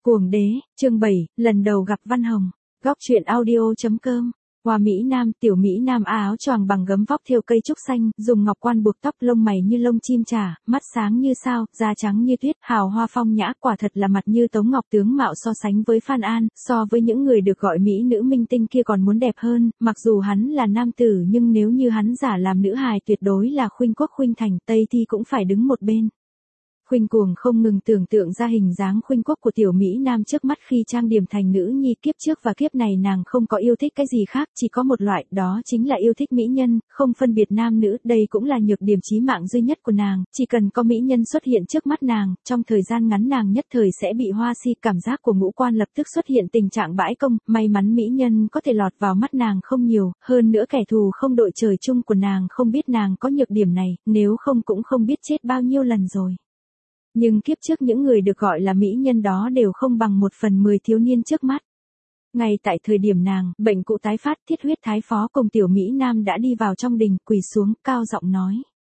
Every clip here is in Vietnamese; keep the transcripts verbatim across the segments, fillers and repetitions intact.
Cuồng đế, chương bảy, lần đầu gặp Văn Hồng. Góc truyện audio.com. Hoa Mỹ Nam, tiểu Mỹ Nam áo choàng bằng gấm vóc thêu cây trúc xanh, dùng ngọc quan buộc tóc, lông mày như lông chim trả, mắt sáng như sao, da trắng như tuyết, hào hoa phong nhã, quả thật là mặt như tống ngọc, tướng mạo so sánh với Phan An, so với những người được gọi mỹ nữ minh tinh kia còn muốn đẹp hơn, mặc dù hắn là nam tử nhưng nếu như hắn giả làm nữ hài tuyệt đối là khuynh quốc khuynh thành, Tây Thi cũng phải đứng một bên. Khuynh Cuồng không ngừng tưởng tượng ra hình dáng khuynh quốc của tiểu Mỹ Nam trước mắt khi trang điểm thành nữ nhi, kiếp trước và kiếp này nàng không có yêu thích cái gì khác, chỉ có một loại, đó chính là yêu thích mỹ nhân, không phân biệt nam nữ, đây cũng là nhược điểm chí mạng duy nhất của nàng, chỉ cần có mỹ nhân xuất hiện trước mắt nàng, trong thời gian ngắn nàng nhất thời sẽ bị hoa si, cảm giác của ngũ quan lập tức xuất hiện tình trạng bãi công, may mắn mỹ nhân có thể lọt vào mắt nàng không nhiều, hơn nữa kẻ thù không đội trời chung của nàng không biết nàng có nhược điểm này, nếu không cũng không biết chết bao nhiêu lần rồi. Nhưng kiếp trước những người được gọi là mỹ nhân đó đều không bằng một phần mười thiếu niên trước mắt. Ngay tại thời điểm nàng, bệnh cũ tái phát, Thiết Huyết Thái Phó cùng tiểu Mỹ Nam đã đi vào trong đình, quỳ xuống, cao giọng nói.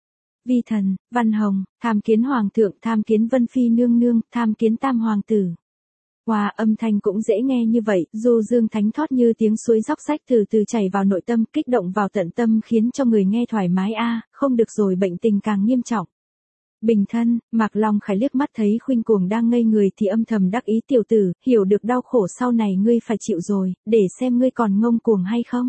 Vi thần, Văn Hồng, tham kiến Hoàng thượng, tham kiến Vân Phi nương nương, tham kiến Tam Hoàng tử. Wow, âm thanh cũng dễ nghe như vậy, du dương thánh thót như tiếng suối róc rách từ từ chảy vào nội tâm, kích động vào tận tâm khiến cho người nghe thoải mái a, không được rồi, bệnh tình càng nghiêm trọng. Bình thân, Mạc Long Khải liếc mắt thấy Khuynh Cuồng đang ngây người thì âm thầm đắc ý, tiểu tử, hiểu được đau khổ sau này ngươi phải chịu rồi, để xem ngươi còn ngông cuồng hay không.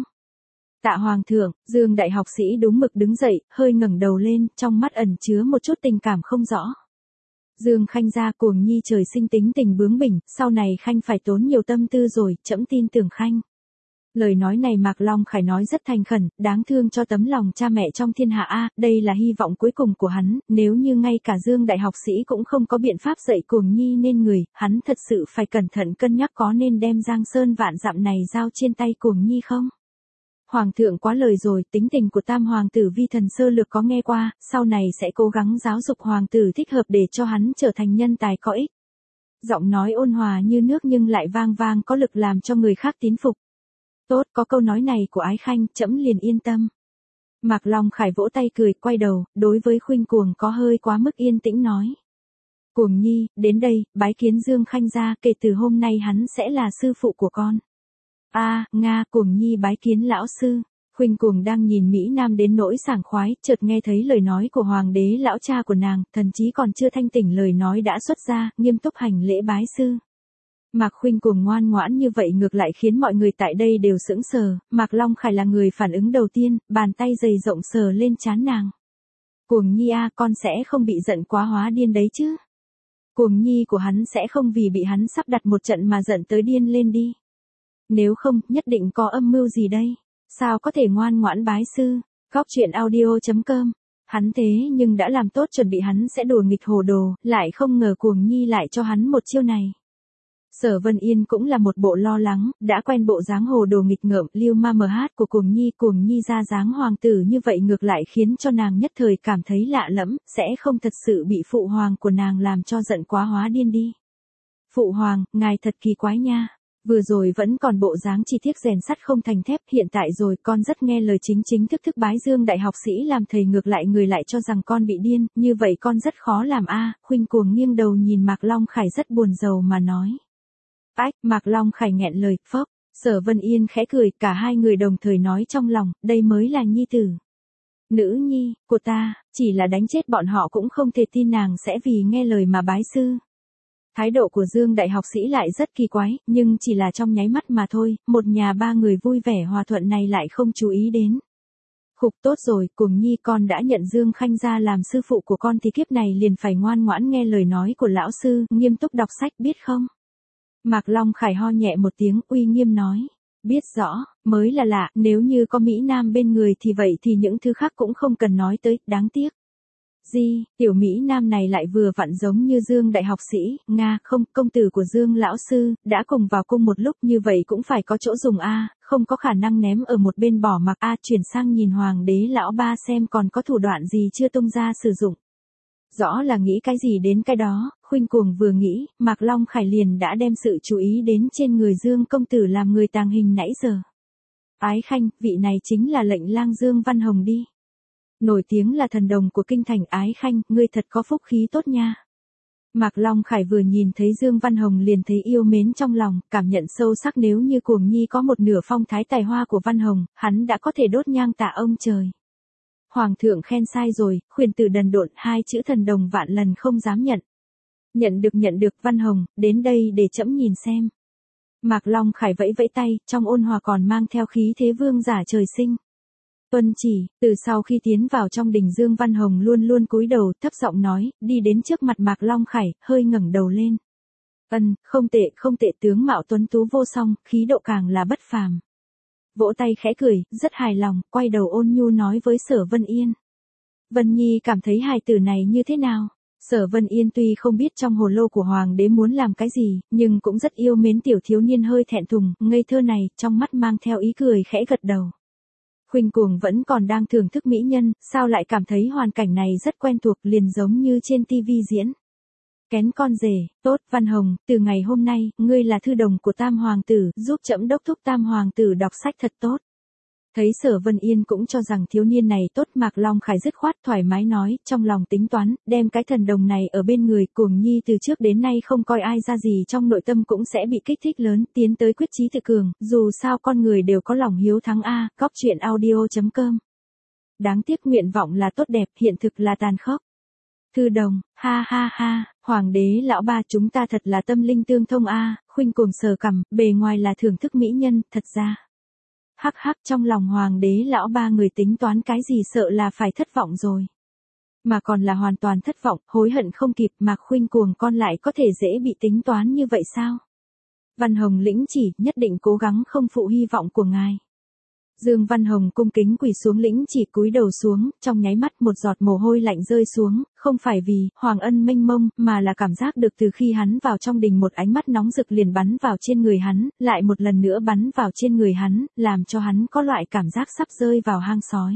Tạ Hoàng thượng, Dương đại học sĩ đúng mực đứng dậy, hơi ngẩng đầu lên, trong mắt ẩn chứa một chút tình cảm không rõ. Dương Khanh gia, Cuồng nhi trời sinh tính tình bướng bỉnh, sau này Khanh phải tốn nhiều tâm tư rồi, trẫm tin tưởng Khanh. Lời nói này Mạc Long Khải nói rất thành khẩn, đáng thương cho tấm lòng cha mẹ trong thiên hạ a, đây là hy vọng cuối cùng của hắn, nếu như ngay cả Dương đại học sĩ cũng không có biện pháp dạy Cuồng nhi nên người, hắn thật sự phải cẩn thận cân nhắc có nên đem Giang Sơn vạn dặm này giao trên tay Cuồng nhi không. Hoàng thượng quá lời rồi, tính tình của Tam Hoàng tử vi thần sơ lược có nghe qua, sau này sẽ cố gắng giáo dục Hoàng tử thích hợp để cho hắn trở thành nhân tài có ích. Giọng nói ôn hòa như nước nhưng lại vang vang có lực làm cho người khác tín phục. Tốt, có câu nói này của Ái Khanh, trẫm liền yên tâm. Mạc Long Khải vỗ tay cười, quay đầu, đối với Khuynh Cuồng có hơi quá mức yên tĩnh nói. Cuồng nhi, đến đây, bái kiến Dương Khanh gia, kể từ hôm nay hắn sẽ là sư phụ của con. A, à, Nga, Cuồng nhi bái kiến lão sư. Khuynh Cuồng đang nhìn Mỹ Nam đến nỗi sảng khoái, chợt nghe thấy lời nói của Hoàng đế lão cha của nàng, thần chí còn chưa thanh tỉnh lời nói đã xuất ra, nghiêm túc hành lễ bái sư. Mạc Khuynh Cuồng ngoan ngoãn như vậy ngược lại khiến mọi người tại đây đều sững sờ, Mạc Long Khải là người phản ứng đầu tiên, bàn tay dày rộng sờ lên trán nàng. Cuồng nhi a, con sẽ không bị giận quá hóa điên đấy chứ. Cuồng nhi của hắn sẽ không vì bị hắn sắp đặt một trận mà giận tới điên lên đi. Nếu không, nhất định có âm mưu gì đây, sao có thể ngoan ngoãn bái sư. Góc truyện audio.com. Hắn thế nhưng đã làm tốt chuẩn bị hắn sẽ đùa nghịch hồ đồ, lại không ngờ Cuồng nhi lại cho hắn một chiêu này. Sở Vân Yên cũng là một bộ lo lắng, đã quen bộ dáng hồ đồ nghịch ngợm, liêu ma mờ hát của Cuồng nhi, Cuồng nhi ra dáng hoàng tử như vậy ngược lại khiến cho nàng nhất thời cảm thấy lạ lẫm, sẽ không thật sự bị phụ hoàng của nàng làm cho giận quá hóa điên đi. Phụ hoàng, ngài thật kỳ quái nha. Vừa rồi vẫn còn bộ dáng chi tiết rèn sắt không thành thép, hiện tại rồi con rất nghe lời, chính chính thức thức bái Dương đại học sĩ làm thầy, ngược lại người lại cho rằng con bị điên, như vậy con rất khó làm a. À. Khuynh Cuồng nghiêng đầu nhìn Mạc Long Khải rất buồn rầu mà nói. Ách, Mạc Long Khải nghẹn lời, phốc. Sở Vân Yên khẽ cười, cả hai người đồng thời nói trong lòng, đây mới là nhi tử. Nữ nhi của ta, chỉ là đánh chết bọn họ cũng không thể tin nàng sẽ vì nghe lời mà bái sư. Thái độ của Dương đại học sĩ lại rất kỳ quái, nhưng chỉ là trong nháy mắt mà thôi, một nhà ba người vui vẻ hòa thuận này lại không chú ý đến. Khục, tốt rồi, Cuồng nhi, con đã nhận Dương Khanh gia làm sư phụ của con thì kiếp này liền phải ngoan ngoãn nghe lời nói của lão sư, nghiêm túc đọc sách biết không? Mạc Long Khải ho nhẹ một tiếng, uy nghiêm nói. Biết rõ, mới là lạ, nếu như có Mỹ Nam bên người thì vậy thì những thứ khác cũng không cần nói tới, đáng tiếc. Gì, tiểu Mỹ Nam này lại vừa vặn giống như Dương đại học sĩ, Nga, không, công tử của Dương lão sư, đã cùng vào cung một lúc như vậy cũng phải có chỗ dùng a, không có khả năng ném ở một bên bỏ mặc a, chuyển sang nhìn Hoàng đế lão ba xem còn có thủ đoạn gì chưa tung ra sử dụng. Rõ là nghĩ cái gì đến cái đó, Khuynh Cuồng vừa nghĩ, Mạc Long Khải liền đã đem sự chú ý đến trên người Dương công tử làm người tàng hình nãy giờ. Ái Khanh, vị này chính là lệnh lang Dương Văn Hồng đi. Nổi tiếng là thần đồng của kinh thành. Ái Khanh, ngươi thật có phúc khí tốt nha. Mạc Long Khải vừa nhìn thấy Dương Văn Hồng liền thấy yêu mến trong lòng, cảm nhận sâu sắc nếu như Cuồng Nhi có một nửa phong thái tài hoa của Văn Hồng, hắn đã có thể đốt nhang tạ ông trời. Hoàng thượng khen sai rồi, khuyển tử đần độn, hai chữ thần đồng vạn lần không dám nhận. Nhận được nhận được Văn Hồng, đến đây để trẫm nhìn xem. Mạc Long Khải vẫy vẫy tay, trong ôn hòa còn mang theo khí thế vương giả trời sinh. Tuân chỉ, từ sau khi tiến vào trong đình Dương Văn Hồng luôn luôn cúi đầu, thấp giọng nói, đi đến trước mặt Mạc Long Khải, hơi ngẩng đầu lên. Ân, không tệ, không tệ, tướng mạo tuấn tú vô song, khí độ càng là bất phàm. Vỗ tay khẽ cười, rất hài lòng, quay đầu ôn nhu nói với Sở Vân Yên. Vân Nhi cảm thấy hài tử này như thế nào? Sở Vân Yên tuy không biết trong hồ lô của hoàng đế muốn làm cái gì, nhưng cũng rất yêu mến tiểu thiếu niên hơi thẹn thùng, ngây thơ này, trong mắt mang theo ý cười khẽ gật đầu. Khuynh Cuồng vẫn còn đang thưởng thức mỹ nhân, sao lại cảm thấy hoàn cảnh này rất quen thuộc, liền giống như trên tivi diễn. Kén con rể, tốt, Văn Hồng, từ ngày hôm nay, ngươi là thư đồng của Tam Hoàng tử, giúp trẫm đốc thúc Tam Hoàng tử đọc sách thật tốt. Thấy Sở Vân Yên cũng cho rằng thiếu niên này tốt, Mạc Long Khải dứt khoát thoải mái nói, trong lòng tính toán, đem cái thần đồng này ở bên người. Cuồng Nhi từ trước đến nay không coi ai ra gì, trong nội tâm cũng sẽ bị kích thích lớn, tiến tới quyết chí tự cường, dù sao con người đều có lòng hiếu thắng a. Góc truyện audio chấm com. Đáng tiếc nguyện vọng là tốt đẹp, hiện thực là tàn khốc. Thư đồng, ha ha ha, hoàng đế lão ba chúng ta thật là tâm linh tương thông a. Khuynh Cuồng sờ cằm, bề ngoài là thưởng thức mỹ nhân, thật ra. Hắc hắc, trong lòng hoàng đế lão ba người tính toán cái gì, sợ là phải thất vọng rồi. Mà còn là hoàn toàn thất vọng, hối hận không kịp, mà Khuynh Cuồng con lại có thể dễ bị tính toán như vậy sao? Văn Hồng lĩnh chỉ, nhất định cố gắng không phụ hy vọng của ngài. Dương Văn Hồng cung kính quỳ xuống lĩnh chỉ, cúi đầu xuống, trong nháy mắt một giọt mồ hôi lạnh rơi xuống, không phải vì hoàng ân mênh mông, mà là cảm giác được từ khi hắn vào trong đình một ánh mắt nóng rực liền bắn vào trên người hắn, lại một lần nữa bắn vào trên người hắn, làm cho hắn có loại cảm giác sắp rơi vào hang sói.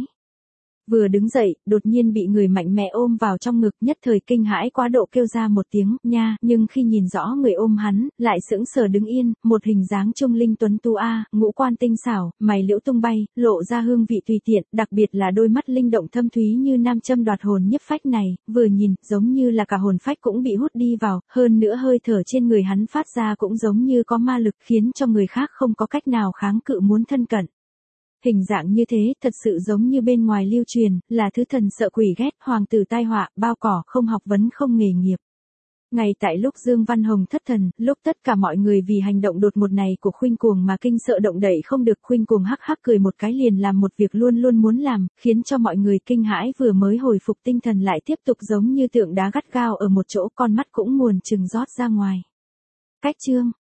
Vừa đứng dậy, đột nhiên bị người mạnh mẽ ôm vào trong ngực, nhất thời kinh hãi quá độ kêu ra một tiếng, nha, nhưng khi nhìn rõ người ôm hắn, lại sững sờ đứng yên, một hình dáng trung linh tuấn tú a, ngũ quan tinh xảo, mày liễu tung bay, lộ ra hương vị tùy tiện, đặc biệt là đôi mắt linh động thâm thúy như nam châm đoạt hồn nhiếp phách này, vừa nhìn, giống như là cả hồn phách cũng bị hút đi vào, hơn nữa hơi thở trên người hắn phát ra cũng giống như có ma lực, khiến cho người khác không có cách nào kháng cự muốn thân cận. Hình dạng như thế, thật sự giống như bên ngoài lưu truyền, là thứ thần sợ quỷ ghét, hoàng tử tai họa, bao cỏ, không học vấn không nghề nghiệp. Ngay tại lúc Dương Văn Hồng thất thần, lúc tất cả mọi người vì hành động đột ngột này của Khuynh Cuồng mà kinh sợ động đậy không được, Khuynh Cuồng hắc hắc cười một cái liền làm một việc luôn luôn muốn làm, khiến cho mọi người kinh hãi, vừa mới hồi phục tinh thần lại tiếp tục giống như tượng đá gắt gao ở một chỗ, con mắt cũng muồn trừng rót ra ngoài. Cách chương